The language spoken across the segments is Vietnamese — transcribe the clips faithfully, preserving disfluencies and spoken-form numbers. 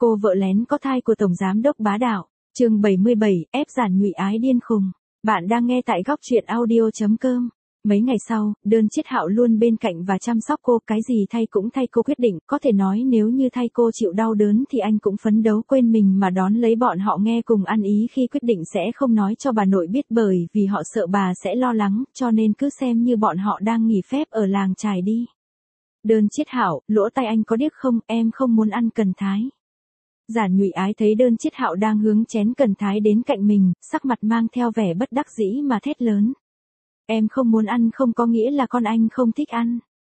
Cô vợ lén có thai của Tổng Giám đốc bá đạo. Chương bảy mươi bảy, ép Giản Nhụy Ái điên khùng. Bạn đang nghe tại góc truyện audio chấm com. Mấy ngày sau, Đơn Chiết Hạo luôn bên cạnh và chăm sóc cô, cái gì thay cũng thay cô quyết định, có thể nói nếu như thay cô chịu đau đớn thì anh cũng phấn đấu quên mình mà đón lấy bọn họ, nghe cùng ăn ý khi quyết định sẽ không nói cho bà nội biết bởi vì họ sợ bà sẽ lo lắng, cho nên cứ xem như bọn họ đang nghỉ phép ở làng chài đi. Đơn Chiết Hạo, lỗ tai anh có điếc không, em không muốn ăn cần thái. Giản Nhụy Ái thấy Đơn Chiết Hạo đang hướng chén cần thái đến cạnh mình, sắc mặt mang theo vẻ bất đắc dĩ mà thét lớn. Em không muốn ăn không có nghĩa là con anh không thích ăn.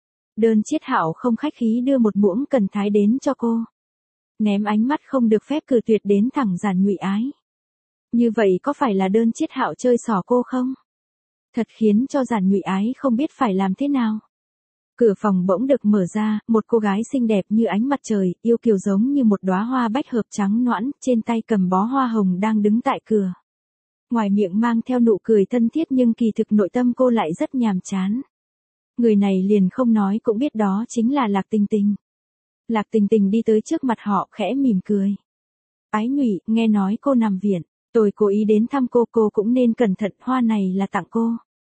Đơn Chiết Hạo không khách khí đưa một muỗng cần thái đến cho cô. Ném ánh mắt không được phép cự tuyệt đến thẳng Giản Nhụy Ái. Như vậy có phải là Đơn Chiết Hạo chơi xỏ cô không? Thật khiến cho Giản Nhụy Ái không biết phải làm thế nào. Cửa phòng bỗng được mở ra, một cô gái xinh đẹp như ánh mặt trời, yêu kiều giống như một đóa hoa bách hợp trắng nõn, trên tay cầm bó hoa hồng đang đứng tại cửa. Ngoài miệng mang theo nụ cười thân thiết nhưng kỳ thực nội tâm cô lại rất nhàm chán. Người này liền không nói cũng biết đó chính là Lạc Tình Tình. Lạc Tình Tình đi tới trước mặt họ khẽ mỉm cười. Ái Nhụy, nghe nói cô nằm viện, tôi cố ý đến thăm cô, cô cũng nên cẩn thận, hoa này là tặng cô.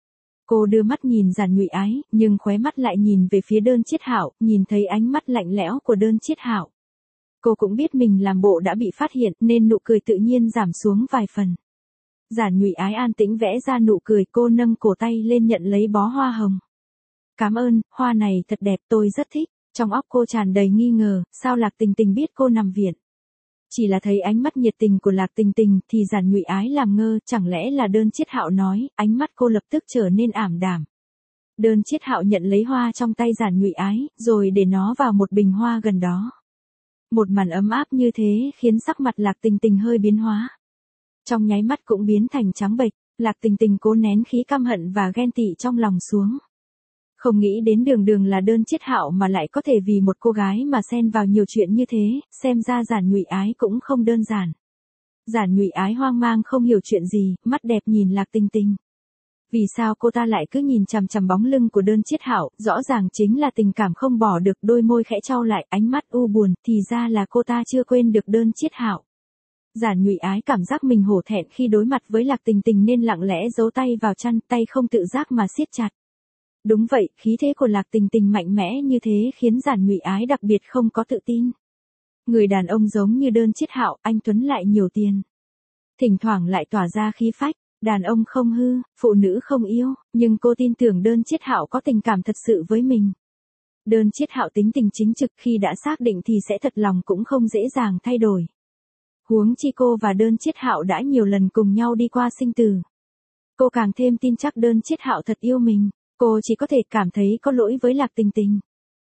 Cô đưa mắt nhìn Giản Nhụy Ái, nhưng khóe mắt lại nhìn về phía Đơn Chiết Hạo, nhìn thấy ánh mắt lạnh lẽo của Đơn Chiết Hạo. Cô cũng biết mình làm bộ đã bị phát hiện nên nụ cười tự nhiên giảm xuống vài phần. Giản Nhụy Ái an tĩnh vẽ ra nụ cười, cô nâng cổ tay lên nhận lấy bó hoa hồng. Cảm ơn, hoa này thật đẹp, tôi rất thích. Trong óc cô tràn đầy nghi ngờ, sao Lạc Tình Tình biết cô nằm viện? Chỉ là thấy ánh mắt nhiệt tình của Lạc Tình Tình thì Giản Nhụy Ái làm ngơ, chẳng lẽ là Đơn Chiết Hạo nói, ánh mắt cô lập tức trở nên ảm đạm. Đơn Chiết Hạo nhận lấy hoa trong tay Giản Nhụy Ái, rồi để nó vào một bình hoa gần đó. Một màn ấm áp như thế khiến sắc mặt Lạc Tình Tình hơi biến hóa. Trong nháy mắt cũng biến thành trắng bệch, Lạc Tình Tình cố nén khí căm hận và ghen tị trong lòng xuống. Không nghĩ đến đường đường là Đơn Chiết Hạo mà lại có thể vì một cô gái mà xen vào nhiều chuyện như thế, xem ra Giản Nhụy Ái cũng không đơn giản. Giản Nhụy Ái hoang mang không hiểu chuyện gì, mắt đẹp nhìn Lạc Tình Tình. Vì sao cô ta lại cứ nhìn chằm chằm bóng lưng của Đơn Chiết Hạo, rõ ràng chính là tình cảm không bỏ được, đôi môi khẽ chau lại, ánh mắt u buồn, thì ra là cô ta chưa quên được Đơn Chiết Hạo. Giản Nhụy Ái cảm giác mình hổ thẹn khi đối mặt với Lạc Tình Tình nên lặng lẽ giấu tay vào chăn, tay không tự giác mà siết chặt. Đúng vậy, khí thế của Lạc Tình Tình mạnh mẽ như thế khiến Giản Nhụy Ái đặc biệt không có tự tin. Người đàn ông giống như Đơn Chiết Hạo, anh tuấn lại nhiều tiền. Thỉnh thoảng lại tỏa ra khí phách, đàn ông không hư, phụ nữ không yêu, nhưng cô tin tưởng Đơn Chiết Hạo có tình cảm thật sự với mình. Đơn Chiết Hạo tính tình chính trực, khi đã xác định thì sẽ thật lòng cũng không dễ dàng thay đổi. Huống chi cô và Đơn Chiết Hạo đã nhiều lần cùng nhau đi qua sinh tử. Cô càng thêm tin chắc Đơn Chiết Hạo thật yêu mình, cô chỉ có thể cảm thấy có lỗi với Lạc Tình Tình.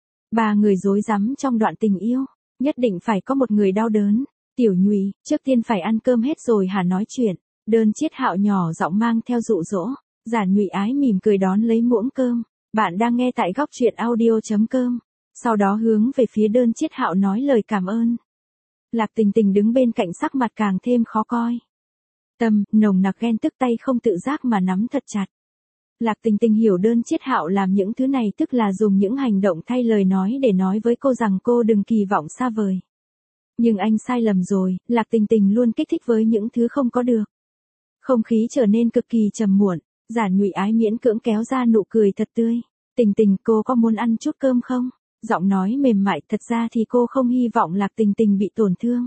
Ba người rối rắm trong đoạn tình yêu, nhất định phải có một người đau đớn. Tiểu Nhụy, trước tiên phải ăn cơm hết rồi hả nói chuyện. Đơn Chiết Hạo nhỏ giọng mang theo dụ dỗ. Giản Nhụy Ái mỉm cười đón lấy muỗng cơm. Bạn đang nghe tại góc truyện audio chấm com. Sau đó hướng về phía Đơn Chiết Hạo nói lời cảm ơn. Lạc Tình Tình đứng bên cạnh sắc mặt càng thêm khó coi. Tâm, nồng nặc ghen tức, tay không tự giác mà nắm thật chặt. Lạc Tình Tình hiểu Đơn Chiết Hạo làm những thứ này tức là dùng những hành động thay lời nói để nói với cô rằng cô đừng kỳ vọng xa vời. Nhưng anh sai lầm rồi, Lạc Tình Tình luôn kích thích với những thứ không có được. Không khí trở nên cực kỳ trầm muộn, Giản Nhụy Ái miễn cưỡng kéo ra nụ cười thật tươi. Tình Tình, cô có muốn ăn chút cơm không? Giọng nói mềm mại, thật ra thì cô không hy vọng Lạc Tình Tình bị tổn thương.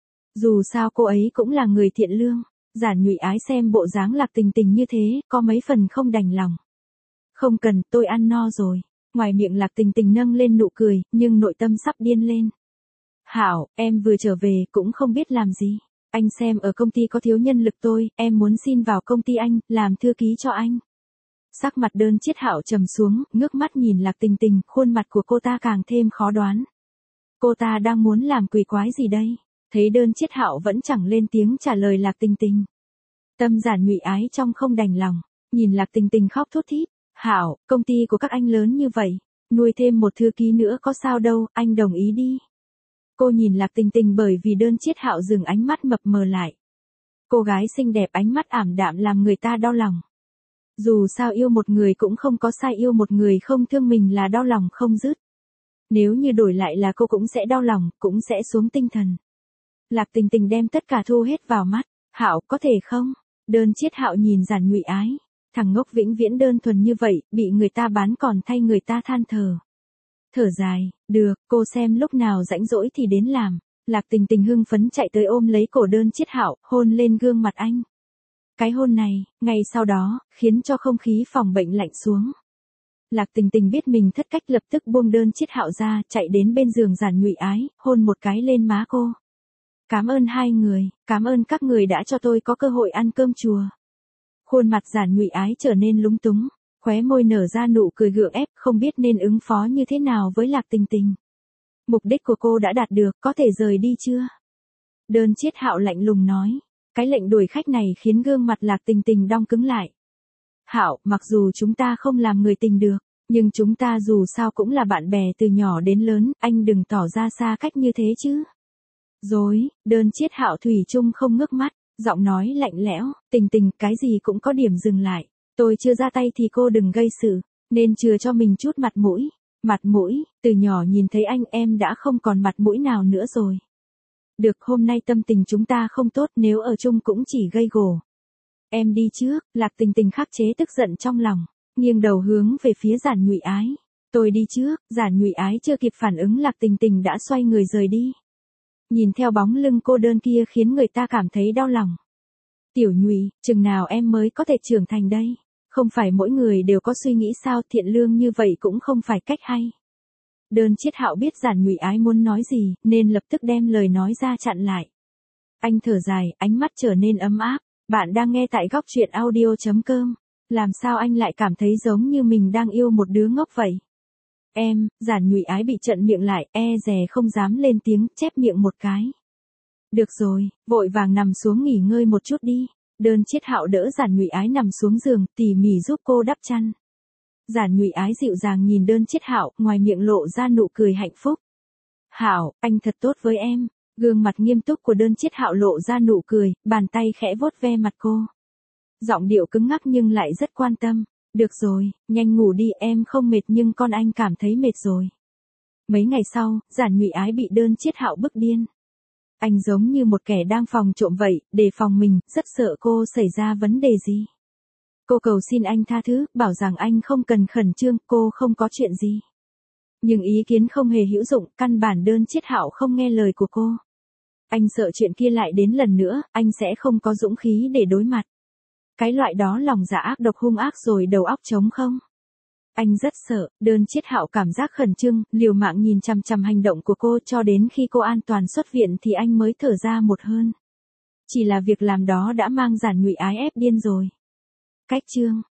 Dù sao cô ấy cũng là người thiện lương. Giản Nhụy Ái xem bộ dáng Lạc Tình Tình như thế, có mấy phần không đành lòng. Không cần, tôi ăn no rồi. Ngoài miệng Lạc Tình Tình nâng lên nụ cười, nhưng nội tâm sắp điên lên. Hảo, em vừa trở về, cũng không biết làm gì. Anh xem ở công ty có thiếu nhân lực tôi, em muốn xin vào công ty anh, làm thư ký cho anh. Sắc mặt Đơn Chiết Hạo trầm xuống, ngước mắt nhìn Lạc Tình Tình, khuôn mặt của cô ta càng thêm khó đoán. Cô ta đang muốn làm quỷ quái gì đây? Thấy Đơn Chiết Hạo vẫn chẳng lên tiếng trả lời Lạc Tình Tình. Tâm Giản Nhụy Ái trong không đành lòng, nhìn Lạc Tình Tình khóc thút thít. Hảo, công ty của các anh lớn như vậy, nuôi thêm một thư ký nữa có sao đâu, anh đồng ý đi. Cô nhìn Lạc Tình Tình bởi vì Đơn Chiết Hạo dừng ánh mắt mập mờ lại. Cô gái xinh đẹp ánh mắt ảm đạm làm người ta đau lòng. Dù sao yêu một người cũng không có sai, yêu một người không thương mình là đau lòng không dứt. Nếu như đổi lại là cô cũng sẽ đau lòng, cũng sẽ xuống tinh thần. Lạc Tình Tình đem tất cả thu hết vào mắt. Hạo, có thể không? Đơn Chiết Hạo nhìn Giản Nhụy Ái. Thằng ngốc vĩnh viễn đơn thuần như vậy, bị người ta bán còn thay người ta than thở. Thở dài, được, cô xem lúc nào rảnh rỗi thì đến làm. Lạc Tình Tình hưng phấn chạy tới ôm lấy cổ Đơn Chiết Hạo, hôn lên gương mặt anh. Cái hôn này, ngay sau đó, khiến cho không khí phòng bệnh lạnh xuống. Lạc Tình Tình biết mình thất cách lập tức buông Đơn Chiết Hạo ra, chạy đến bên giường Giản Nhụy Ái, hôn một cái lên má cô. Cảm ơn hai người, cảm ơn các người đã cho tôi có cơ hội ăn cơm chùa. Khuôn mặt Giản Nhụy Ái trở nên lúng túng, khóe môi nở ra nụ cười gượng ép, không biết nên ứng phó như thế nào với Lạc Tình Tình. Mục đích của cô đã đạt được, có thể rời đi chưa? Đơn Chiết Hạo lạnh lùng nói. Cái lệnh đuổi khách này khiến gương mặt Lạc Tình Tình đong cứng lại. Hạo, mặc dù chúng ta không làm người tình được, nhưng chúng ta dù sao cũng là bạn bè từ nhỏ đến lớn, anh đừng tỏ ra xa cách như thế chứ. Dối, Đơn Chiết Hạo thủy chung không ngước mắt, giọng nói lạnh lẽo, Tình Tình, cái gì cũng có điểm dừng lại. Tôi chưa ra tay thì cô đừng gây sự, nên chừa cho mình chút mặt mũi. Mặt mũi, từ nhỏ nhìn thấy anh em đã không còn mặt mũi nào nữa rồi. Được, hôm nay tâm tình chúng ta không tốt, nếu ở chung cũng chỉ gây gổ. Em đi trước. Lạc Tình Tình khắc chế tức giận trong lòng, nghiêng đầu hướng về phía Giản Nhụy Ái. Tôi đi trước. Giản Nhụy Ái chưa kịp phản ứng, Lạc Tình Tình đã xoay người rời đi. Nhìn theo bóng lưng cô đơn kia khiến người ta cảm thấy đau lòng. Tiểu Nhụy, chừng nào em mới có thể trưởng thành đây? Không phải mỗi người đều có suy nghĩ sao, thiện lương như vậy cũng không phải cách hay. Đơn Chiết Hạo biết Giản Nhụy Ái muốn nói gì, nên lập tức đem lời nói ra chặn lại. Anh thở dài, ánh mắt trở nên ấm áp. Bạn đang nghe tại góc truyện audio chấm com. Làm sao anh lại cảm thấy giống như mình đang yêu một đứa ngốc vậy? Em, Giản Nhụy Ái bị trợn miệng lại, e dè không dám lên tiếng, chép miệng một cái. Được rồi, vội vàng nằm xuống nghỉ ngơi một chút đi. Đơn Chiết Hạo đỡ Giản Nhụy Ái nằm xuống giường, tỉ mỉ giúp cô đắp chăn. Giản Nhụy Ái dịu dàng nhìn Đơn Chiết Hạo, ngoài miệng lộ ra nụ cười hạnh phúc. Hạo, anh thật tốt với em. Gương mặt nghiêm túc của Đơn Chiết Hạo lộ ra nụ cười, bàn tay khẽ vuốt ve mặt cô. Giọng điệu cứng ngắc nhưng lại rất quan tâm. Được rồi, nhanh ngủ đi, em không mệt nhưng con anh cảm thấy mệt rồi. Mấy ngày sau, Giản Nhụy Ái bị Đơn Chiết Hạo bức điên. Anh giống như một kẻ đang phòng trộm vậy, đề phòng mình, rất sợ cô xảy ra vấn đề gì. Cô cầu xin anh tha thứ, bảo rằng anh không cần khẩn trương, cô không có chuyện gì. Nhưng ý kiến không hề hữu dụng, căn bản Đơn Chiết Hạo không nghe lời của cô. Anh sợ chuyện kia lại đến lần nữa, anh sẽ không có dũng khí để đối mặt. Cái loại đó lòng dạ ác độc hung ác rồi đầu óc trống không. Anh rất sợ. Đơn Chiết Hạo cảm giác khẩn trương, liều mạng nhìn chằm chằm hành động của cô cho đến khi cô an toàn xuất viện thì anh mới thở ra một hơi. Chỉ là việc làm đó đã mang Giản Nhụy Ái ép điên rồi. Cách chương